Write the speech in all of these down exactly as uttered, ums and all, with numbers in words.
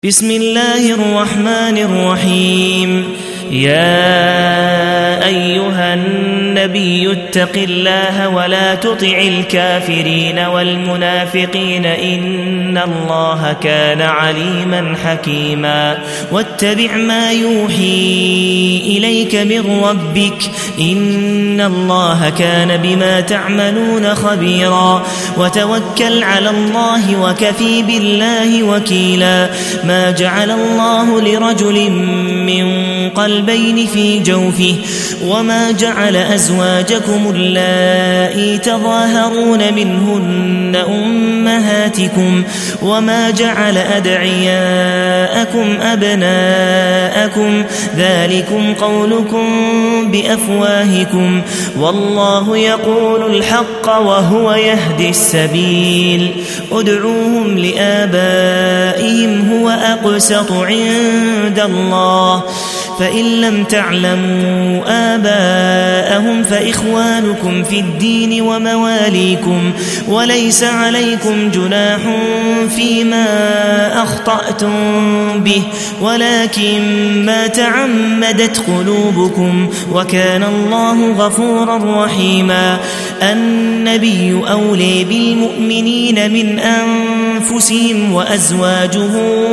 بسم الله الرحمن الرحيم. يا أيها النبي اتق الله ولا تطع الكافرين والمنافقين إن الله كان عليما حكيما. واتبع ما يوحي إليك من ربك إن الله كان بما تعملون خبيرا. وتوكل على الله وكفي بالله وكيلا. ما جعل الله لرجل من قلبين في جوفه وما جعل أزواجكم اللائي تظاهرون منهن أمهاتكم وما جعل أدعياءكم أبناءكم ذلكم قولكم بأفواهكم والله يقول الحق وهو يهدي السبيل. ادعوهم لآبائهم هو أقسط عند الله فإن لم تعلموا آباءهم فإخوانكم في الدين ومواليكم وليس عليكم جناح فيما أخطأتم به ولكن ما تعمدت قلوبكم وكان الله غفورا رحيما. النبي أولي بالمؤمنين من أنفسهم وأزواجه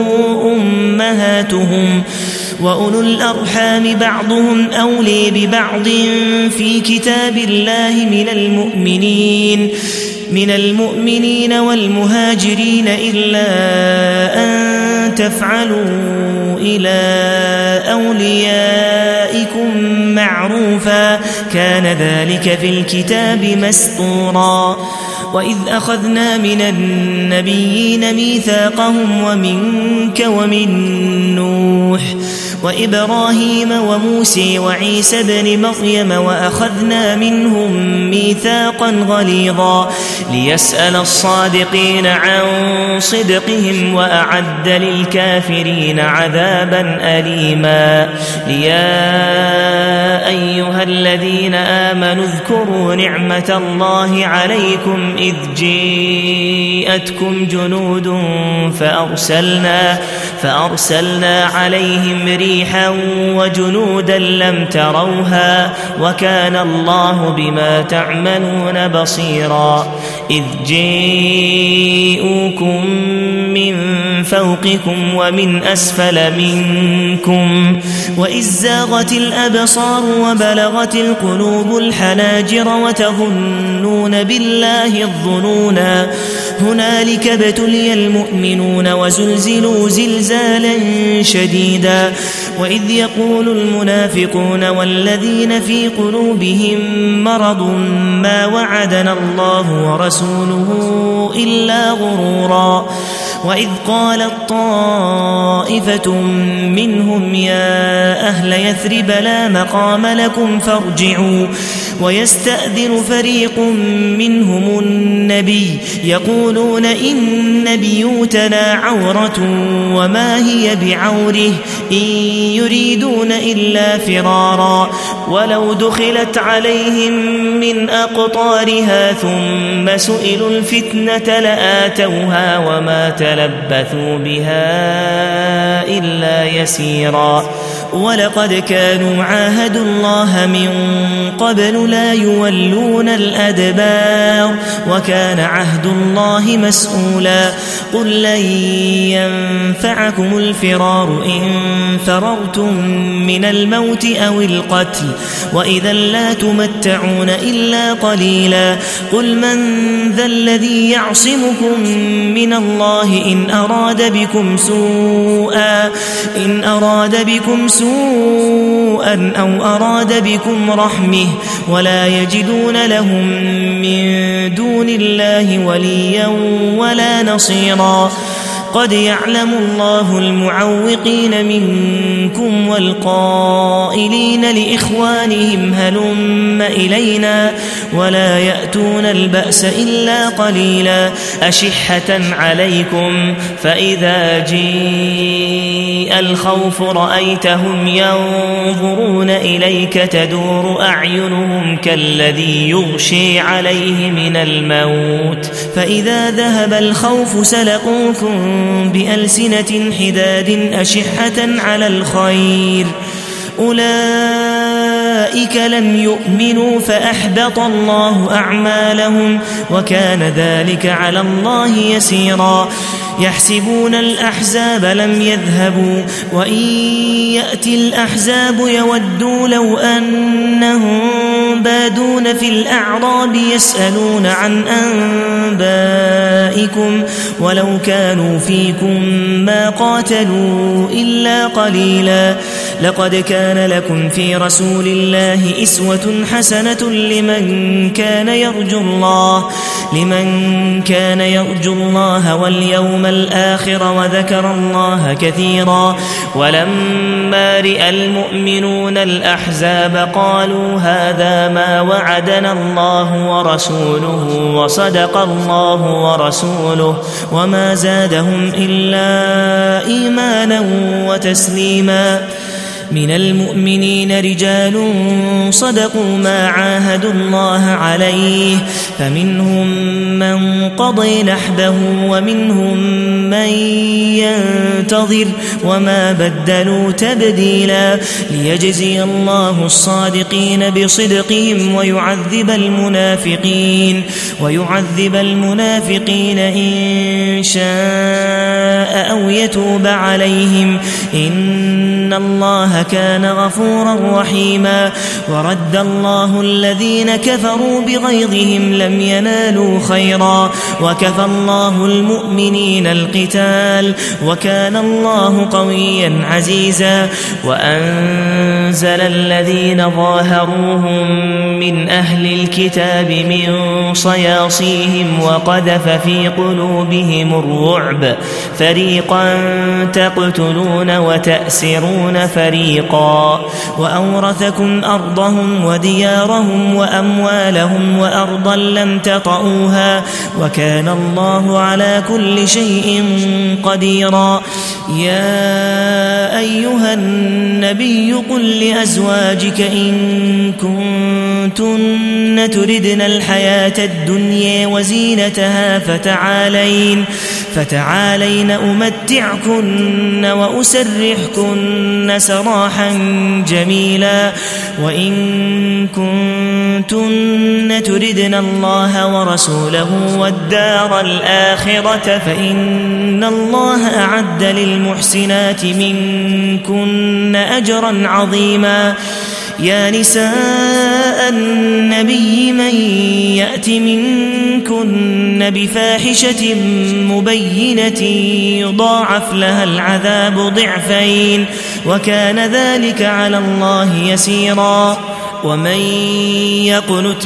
أمهاتهم وأولو الأرحام بعضهم أولي ببعض في كتاب الله من المؤمنين من المؤمنين والمهاجرين إلا أن تفعلوا إلى أوليائكم معروفا كان ذلك في الكتاب مسطورا. وإذ أخذنا من النبيين ميثاقهم ومنك ومن نوح وإبراهيم وموسى وعيسى بن مريم وأخذنا منهم ميثاقا غليظا ليسأل الصادقين عن صدقهم وأعد للكافرين عذابا أليما. يا أيها الذين آمنوا اذكروا نعمة الله عليكم إذ جاءتكم جنود فأرسلنا, فأرسلنا عليهم ريحا وجنودا لم تروها وكان الله بما تعملون بصيرا. إذ جاءوكم من فوقكم ومن أسفل منكم وإذ زاغت الأبصار وبلغت القلوب الحناجر وتظنون بالله الظنونا هنالك ابتلي المؤمنون وزلزلوا زلزالا شديدا. وإذ يقول المنافقون والذين في قلوبهم مرض ما وعدنا الله ورسوله إلا غرورا. وإذ قالت طائفة منهم يا أهل يثرب لا مقام لكم فارجعوا ويستأذن فريق منهم النبي يقولون إن بيوتنا عورة وما هي بعوره إن يريدون إلا فرارا ولو دخلت عليهم من أقطارها ثم سئلوا الفتنة لآتوها وما تلبثوا بها إلا يسيرا. ولقد كانوا عاهدوا الله من قبل لا يولون الأدبار وكان عهد الله مسؤولا. قل لن ينفعكم الفرار إن فررتم من الموت أو القتل وإذا لا تمتعون إلا قليلا. قل من ذا الذي يعصمكم من الله إن أراد بكم سوءا إن أراد بكم سوءا أو أراد بكم رحمه ولا يجدون لهم من دون الله وليا ولا نصيرا. قد يعلم الله المعوقين منكم والقائلين لإخوانهم هلم إلينا ولا يأتون البأس إلا قليلا. أشحة عليكم فإذا جاء الخوف رأيتهم ينظرون إليك تدور أعينهم كالذي يغشي عليه من الموت فإذا ذهب الخوف سلقوكم بألسنة حداد أشحة على الخير أولئك لم يؤمنوا فأحبط الله أعمالهم وكان ذلك على الله يسيرا يحسبون الأحزاب لم يذهبوا وإن يأتي الأحزاب يودوا لو أنهم بادون في الأعراب يسألون عن أنبائكم ولو كانوا فيكم ما قاتلوا إلا قليلا لقد كان لكم في رسول الله أسوة حسنة لمن كان يرجو الله لمن كان يرجو الله واليوم الآخر وذكر الله كثيرا ولما رأى المؤمنون الأحزاب قالوا هذا ما وعدنا الله ورسوله وصدق الله ورسوله وما زادهم إلا إيمانا وتسليما من المؤمنين رجال صدقوا ما عاهدوا الله عليه فمنهم من قضي نحبه ومنهم من ينتظر وما بدلوا تبديلا ليجزي الله الصادقين بصدقهم ويعذب المنافقين ويعذب المنافقين إن شاء أو يتوب عليهم إن الله كان غفورا رحيما ورد الله الذين كفروا بغيظهم لم ينالوا خيرا وكفى الله المؤمنين القتال وكان الله قويا عزيزا وأنزل الذين ظاهروهم من أهل الكتاب من صياصيهم وقذف في قلوبهم الرعب فريقا تقتلون وتأسرون فريقا وأورثكم أرضهم وديارهم وأموالهم وأرضا لم تطئوها وكان الله على كل شيء قديرا يا أيها النبي قل لأزواجك إن كنتن تردن الحياة الدنيا وزينتها فتعالين فتعالين أمتعكن وأسرحكن سراحا جميلا وإن كنتن تردن الله ورسوله والدار الآخرة فإن الله أعد للمحسنات منكن أجرا عظيما يا نساء النبي من يأت منكن بفاحشة مبينة يضاعف لها العذاب ضعفين وكان ذلك على الله يسيرا ومن يقنت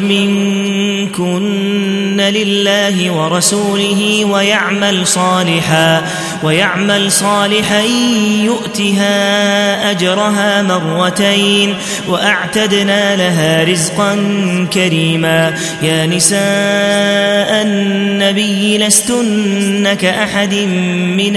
منكن لله ورسوله ويعمل صالحا ويعمل صالحا يؤتها أجرها مرتين وأعتدنا لها رزقا كريما يا نساء النبي لستن كأحد من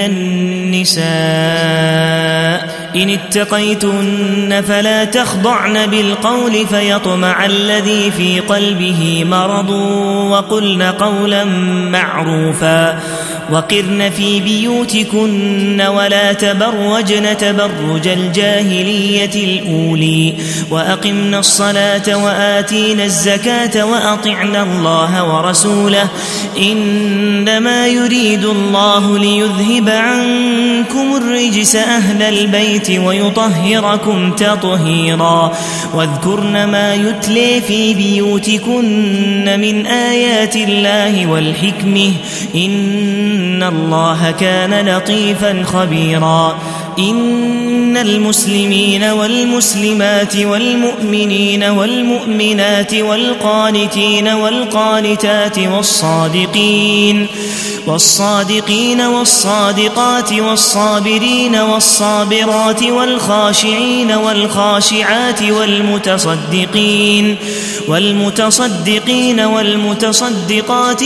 النساء إن اتقيتن فلا تخضعن بالقول فيطمع الذي في قلبه مرض وقلن قولا معروفا وقرن في بيوتكن ولا تبرجن تبرج الجاهلية الأولي وأقمنا الصلاة وآتينا الزكاة وأطعنا الله ورسوله إنما يريد الله ليذهب عنكم الرجس أهل البيت ويطهركم تطهيرا واذكرن ما يتلي في بيوتكن من آيات الله والحكمة إن الله كان لطيفا خبيرا إن المسلمين والمسلمات والمؤمنين والمؤمنات والقانتين والقانتات والصادقين والصادقين والصادقات والصابرين والصابرات والخاشعين والخاشعات والمتصدقين والمتصدقين والمتصدقات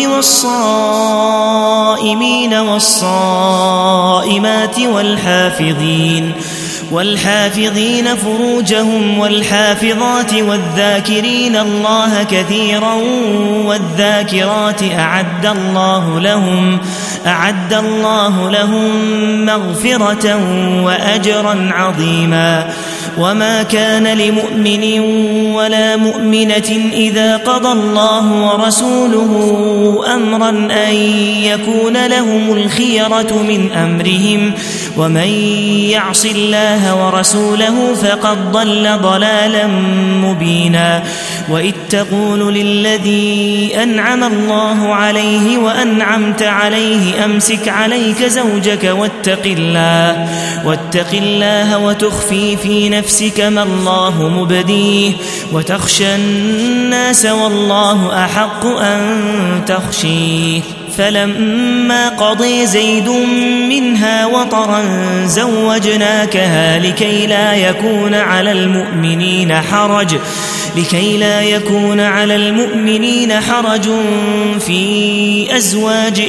والصائمين والصائمات والحافظين والحافظين فروجهم والحافظات والذاكرين الله كثيرا والذاكرات أعد الله لهم أعد الله لهم مغفرة وأجرا عظيما. وما كان لمؤمن ولا مؤمنة إذا قضى الله ورسوله أمرا أن يكون لهم الخيرة من أمرهم ومن يعص الله ورسوله فقد ضل ضلالا مبينا. وإذ تقول للذي أنعم الله عليه وأنعمت عليه أمسك عليك زوجك واتق الله واتق الله وتخفي في نفسك ما الله مبديه وتخشى الناس والله أحق أن تخشيه. فلما قضي زيد منها وطرا زوجناكها لكي لا يكون على المؤمنين حرج لكي لا يكون على المؤمنين حرج في أزواج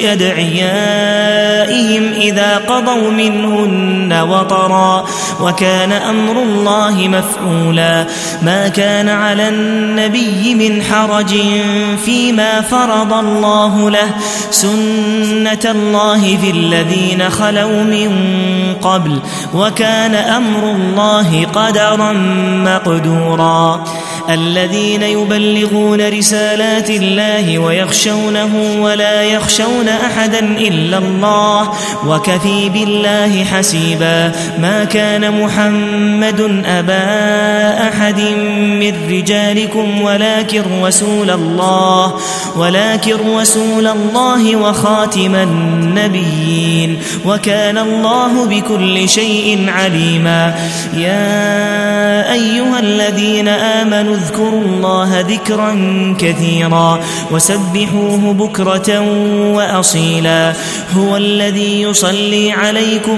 أدعيائهم إذا قضوا منهن وطرا وكان أمر الله مفعولا. ما كان على النبي من حرج فيما فرض الله له سنة الله في الذين خلوا من قبل وكان أمر الله قدرا مقدورا. الذين يبلغون رسالات الله ويخشونه ولا يخشون أحدا إلا الله وكفي بالله حسيبا. ما كان محمد أبا أحد من رجالكم ولكن رسول الله ولكن رسول الله وخاتم النبيين وكان الله بكل شيء عليما. يا أيها الذين آمنوا اذكروا الله ذكرا كثيرا وسبحوه بكرة وأصيلا. هو الذي يصلي عليكم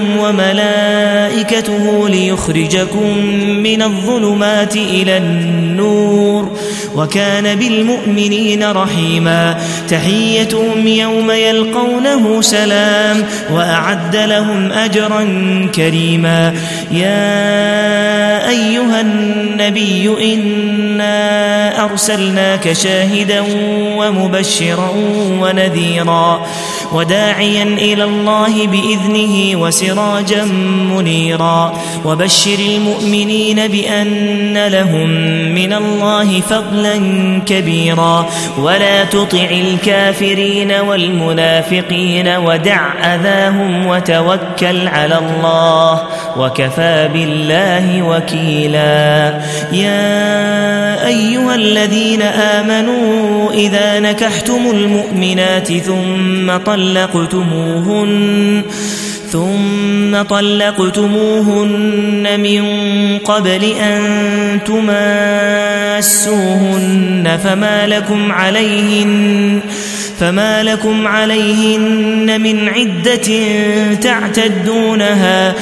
وملائكته ليخرجكم من الظلمات إلى النور وكان بالمؤمنين رحيما. تحيتهم يوم يلقونه سلام وأعد لهم أجرا كريما. يا أيها النبي إنا أرسلناك شاهدا ومبشرا ونذيرا وداعيا إلى الله بإذنه وسراجا منيرا. وبشر المؤمنين بأن لهم من الله فضلا كبيرا. ولا تطع الكافرين والمنافقين ودع أذاهم وتوكل على الله وكفى بالله وكيلا. يا أيها الذين آمنوا إذا نكحتم المؤمنات ثم طلقتموهن ثم طلقتموهن من قبل أن تماسوهن فما لكم عليهن فما لكم عليهن من عدة تعتدونها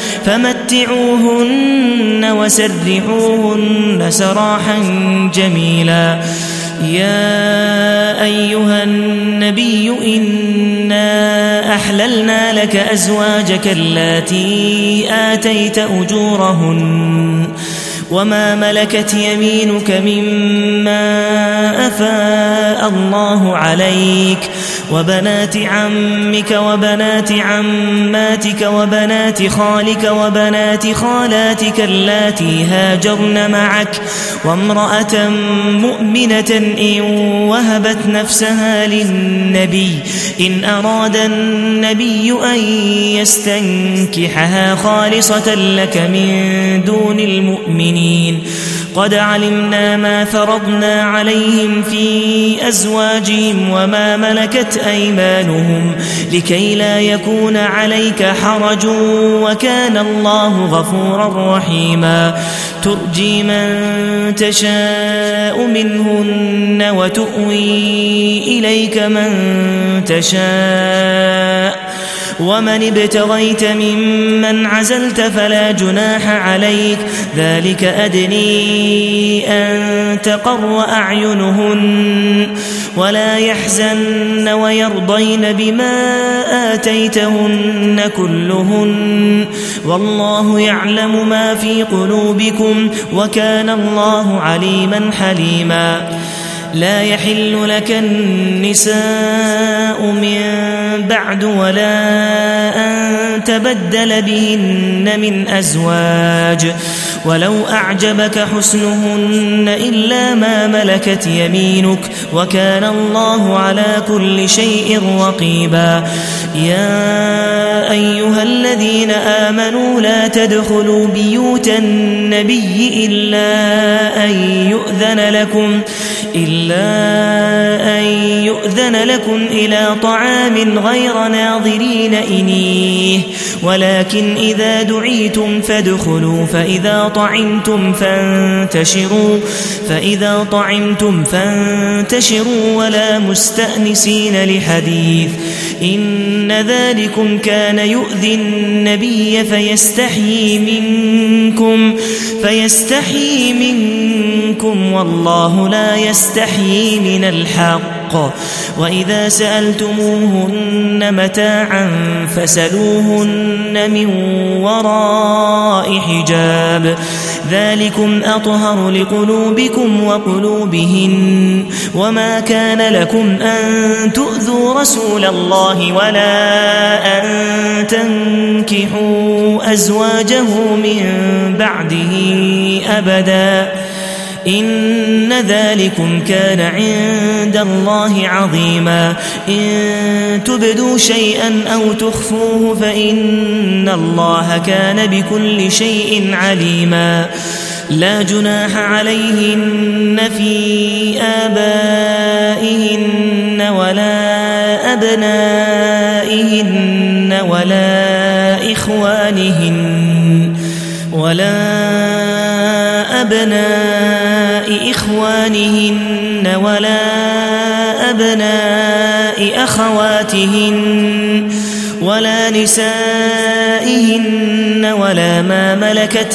فمتعوهن وسرحوهن سراحا جميلا. يا أيها النبي إنا أحللنا لك أزواجك اللاتي آتيت أجورهن وما ملكت يمينك مما أفاء الله عليك وبنات عمك وبنات عماتك وبنات خالك وبنات خالاتك اللاتي هاجرن معك وامرأة مؤمنة إن وهبت نفسها للنبي إن أراد النبي أن يستنكحها خالصة لك من دون المؤمنين. قد علمنا ما فرضنا عليهم في أزواجهم وما ملكت أيمانهم لكي لا يكون عليك حرج وكان الله غفورا رحيما. ترجي من تشاء منهن وتؤوي إليك من تشاء ومن ابتغيت ممن عزلت فلا جناح عليك ذلك أدني أن تقر أعينهن ولا يحزن ويرضين بما آتيتهن كلهن والله يعلم ما في قلوبكم وكان الله عليما حليما لا يحل لك النساء من بعد ولا أن تبدل بهن من أزواج ولو أعجبك حسنهن إلا ما ملكت يمينك وكان الله على كل شيء رقيبا يا أيها الذين آمنوا لا تدخلوا بيوت النبي إلا أن يؤذن لكم إلا أن يؤذن لكم إلى طعام غير ناظرين إنيه ولكن إذا دعيتم فادخلوا فإذا طعمتم فانتشروا فإذا طعمتم فانتشروا ولا مستأنسين لحديث إن ذلكم كان يؤذي النبي فيستحيي منكم فيستحيي منكم والله لا يستحيي من الحق وإذا سألتموهن متاعا فسلوهن من وراء حجاب ذلكم أطهر لقلوبكم وقلوبهن وما كان لكم أن تؤذوا رسول الله ولا أن تنكحوا أزواجه من بعده أبدا إن ذلكم كان عند الله عظيما إن تبدوا شيئا أو تخفوه فإن الله كان بكل شيء عليما لا جناح عليهن في آبائهن ولا أبنائهن ولا إخوانهن ولا أبناء إخوانهن ولا أبناء أخواتهن ولا نسائهن ولا ما ملكت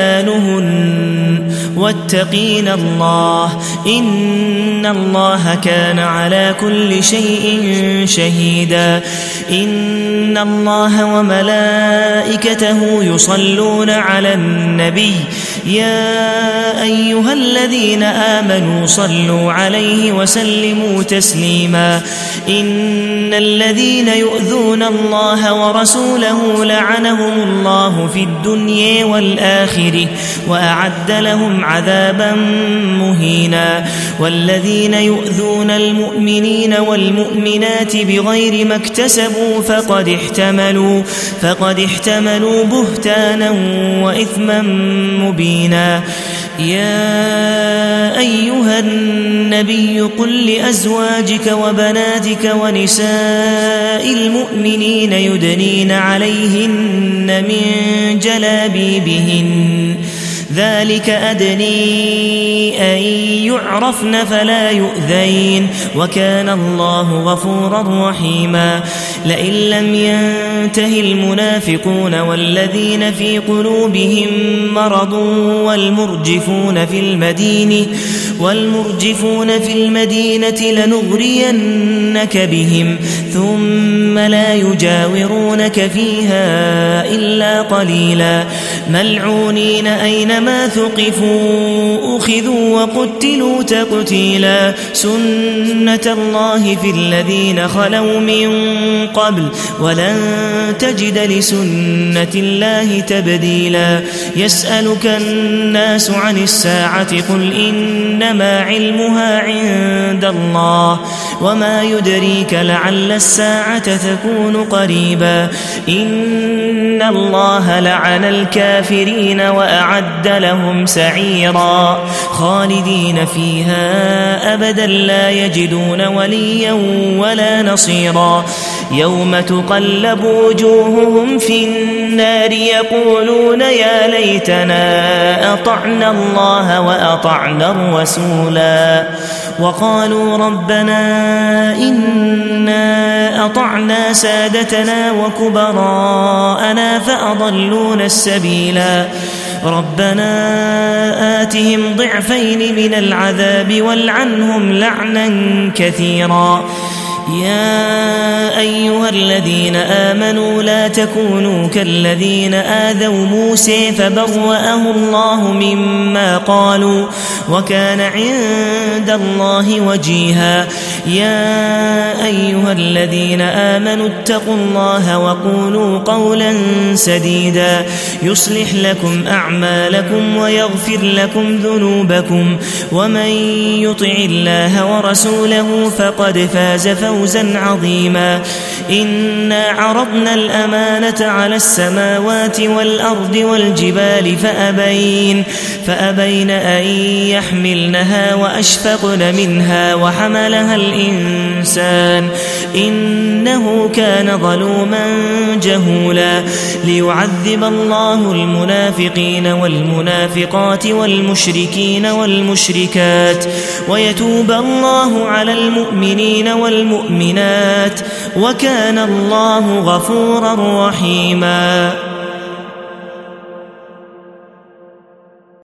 أيمانهن واتقين الله إن الله كان على كل شيء شهيدا إن الله وملائكته يصلون على النبي يا أيها الذين آمنوا صلوا عليه وسلموا تسليما إن الذين يؤذون الله ورسوله لعنهم الله في الدنيا والآخرة وأعد لهم عذابا مهينا والذين يؤذون المؤمنين والمؤمنات بغير ما اكتسبوا فقد احتملوا فقد احتملوا بهتانا وإثما مبينا يا أيها النبي قل لأزواجك وبناتك ونساء المؤمنين يدنين عليهن من جلابيبهن ذلك أدني أن يعرفن فلا يؤذين وكان الله غفورا رحيما لئن لم ينته المنافقون والذين في قلوبهم مرض والمرجفون في المدينة والمرجفون في المدينة لنغرينك بهم ثم لا يجاورونك فيها إلا قليلا ملعونين أينما ثقفوا أخذوا وقتلوا تقتيلا سنة الله في الذين خلوا من قبل ولن تجد لسنة الله تبديلا يسألك الناس عن الساعة قل إنما علمها عند الله وما يدريك لعل الساعة تكون قريبا إن الله لعن الكافرين وأعد لهم سعيرا خالدين فيها أبدا لا يجدون وليا ولا نصيرا يوم تقلب وجوههم في النار يقولون يا ليتنا أطعنا الله وأطعنا الرسولا وقالوا ربنا إنا أطعنا سادتنا وكبراءنا فأضلونا السبيلا ربنا آتهم ضعفين من العذاب والعنهم لعنا كثيرا يا أيها الذين آمنوا لا تكونوا كالذين آذوا موسى فبرأه الله مما قالوا وكان عند الله وجيها يا أيها الذين آمنوا اتقوا الله وقولوا قولا سديدا يصلح لكم أعمالكم ويغفر لكم ذنوبكم ومن يطع الله ورسوله فقد فاز فوزا عظيما إنا عرضنا الأمانة على السماوات والأرض والجبال فأبين, فأبين أن يحملنها وأشفقن منها وحملها الإنسان إنه كان ظلوما جهولا ليعذب الله المنافقين والمنافقات والمشركين والمشركات ويتوب الله على المؤمنين والمؤمنات وكان الله غفورا رحيما